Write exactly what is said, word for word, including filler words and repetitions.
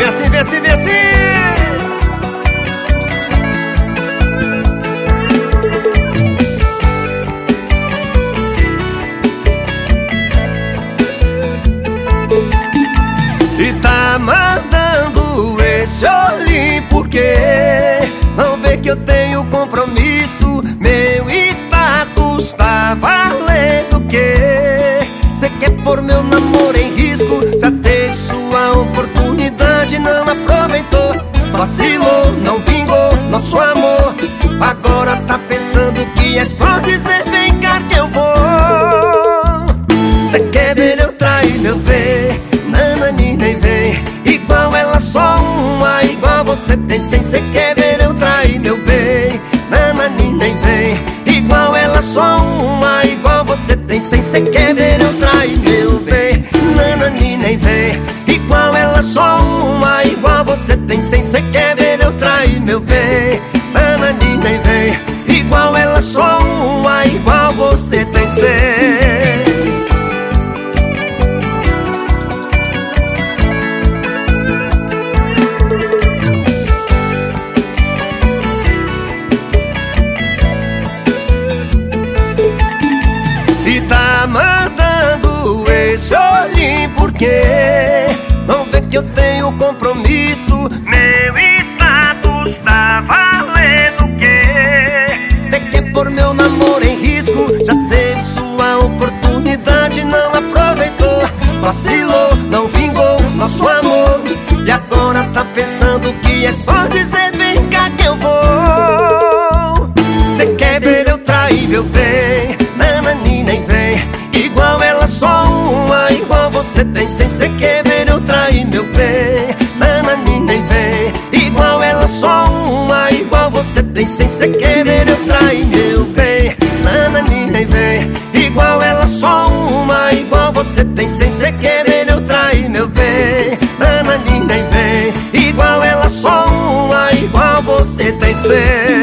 Vem assim, vem assim, vem assim. E tá mandando esse olhinho porque não vê que eu tenho compromisso. Meu status tá valendo o quê? Cê quer pôr meu namoro em risco? Já teve sua oportunidade, não aproveitou. Vacilou, não vingou nosso amor. Agora tá pensando que é só dizer vem cá que eu vou. Cê quer ver eu trair meu bem? Nanani nem vem. Igual ela só uma, igual você tem cem. Cê quer ver eu trair meu bem? Nanani nem vem. Igual ela só uma, igual você tem cem. Cê quer ver eu trair meu bem? Nanani nem vem. Igual ela só uma, igual você tem cem. Cê quer ver eu trair meu bem? Nanani nem vem. Igual ela só uma, igual você tem cem. E tá mandando esse olhinho porque não vê que eu tenho compromisso. Meu status tá valendo o quê? Cê quer pôr meu namoro em risco? Já teve sua oportunidade, não aproveitou. Vacilou, não vingou nosso amor. E agora tá pensando que é só dizer vem cá que eu vou. Cê quer ver eu trair meu bem? Nanani nem vem. Igual ela só uma, igual você tem cem. Cê quer ver eu trair meu bem? Nanani nem vem. Igual ela só uma, igual você tem cem. Cê quer ver eu trair meu bem? Nanani nem vem. Igual ela só uma, igual você tem cem. Cê quer ver eu trair meu bem? Nanani nem vem. Igual ela só uma, igual você tem cem.